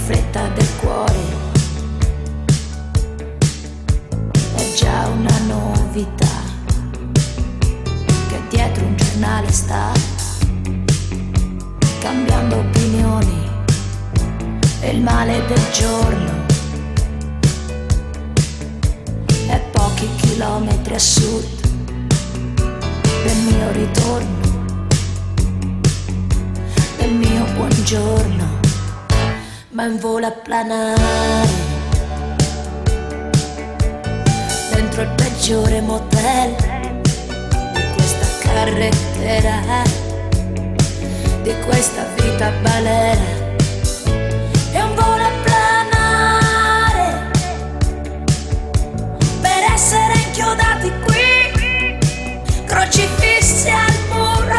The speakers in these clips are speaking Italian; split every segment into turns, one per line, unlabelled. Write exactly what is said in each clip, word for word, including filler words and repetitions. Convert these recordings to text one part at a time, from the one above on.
fretta del cuore è già una novità, che dietro un giornale sta cambiando opinioni e il male del giorno è pochi chilometri a sud del mio ritorno, del mio buongiorno, ma in volo a planare dentro il peggiore motel di questa carrettera, di questa vita balera. È un volo a planare per essere inchiodati qui, crocifissi al muro.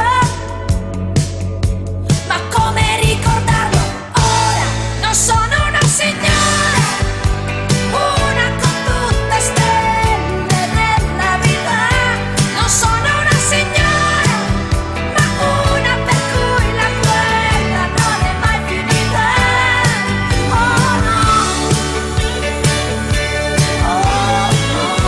Ma come ricordarlo ora? Non sono una signora, una con tutte stelle nella vita. Non sono una signora, ma una per cui la guerra non è mai finita. Oh no, oh no.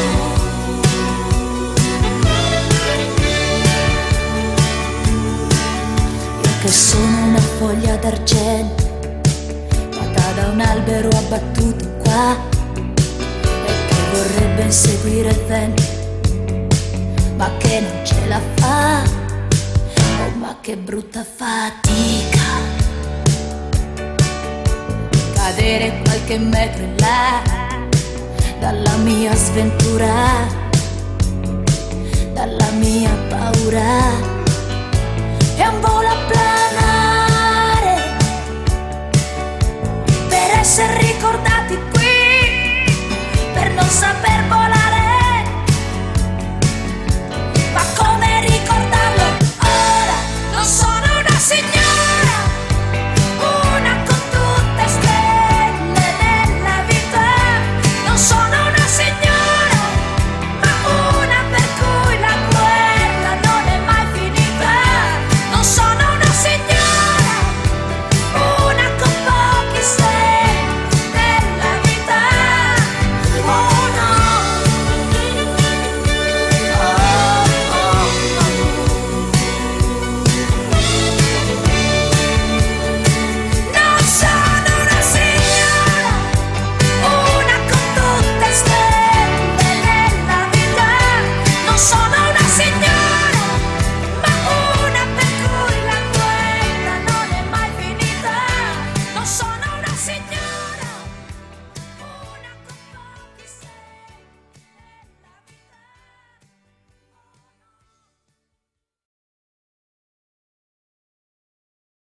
Io che sono una foglia d'argento, nata da un albero abbattuto qua, e che vorrebbe inseguire il vento, ma che non ce la fa. Oh, ma che brutta fatica cadere qualche metro in là dalla mia sventura, dalla mia paura. È un volo